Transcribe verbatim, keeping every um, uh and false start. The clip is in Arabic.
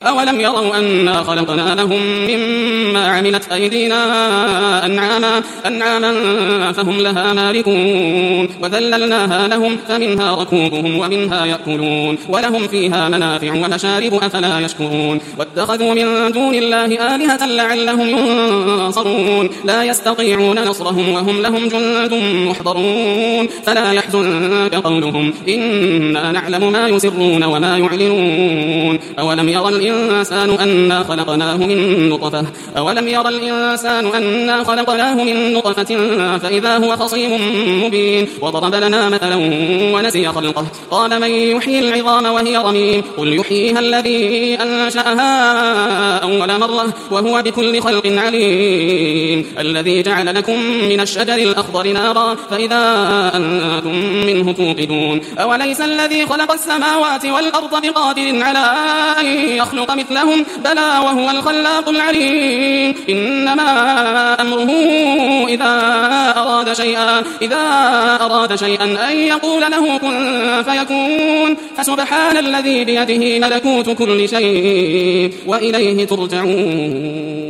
أولم يروا أنا خلقنا لهم مما عملت أيدينا أنعاما, أنعاما فهم لها مالكون وذللناها لهم فمنها ركوبهم ومنها يأكلون ولهم فيها منافع ومشارب أفلا يشكرون واتخذوا من دون الله آلهة لعلهم ينصرون لا يستطيعون نصرهم وهم لهم جند محضرون فلا يحزنك قولهم إنا نعلم ما يسرون وما يعلنون أولم يرى الإنسان أنا خلقناه من نطفة أولم يرى الإنسان أنا خلقناه من نطفة فإذا هو خصيم مبين وضرب لنا مثلا ونسي خلقه قال من يحيي العظام وهي رميم قل يحييها الذي أنشأها أول مرة وهو بكل خلق عليم الذي جعل لكم من الشجر الأخضر نارا فإذا أنتم منه توقدون أوليس الذي خلق السماوات والأرض بقادر على أن يخلق مثلهم بلى وهو الخلاق العليم إنما أمره إذا أراد شيئا إذا أراد شيئا أن يقول له كن فيكون فسبحان الذي بيده ملكوت كل شيء وإليه ترجعون.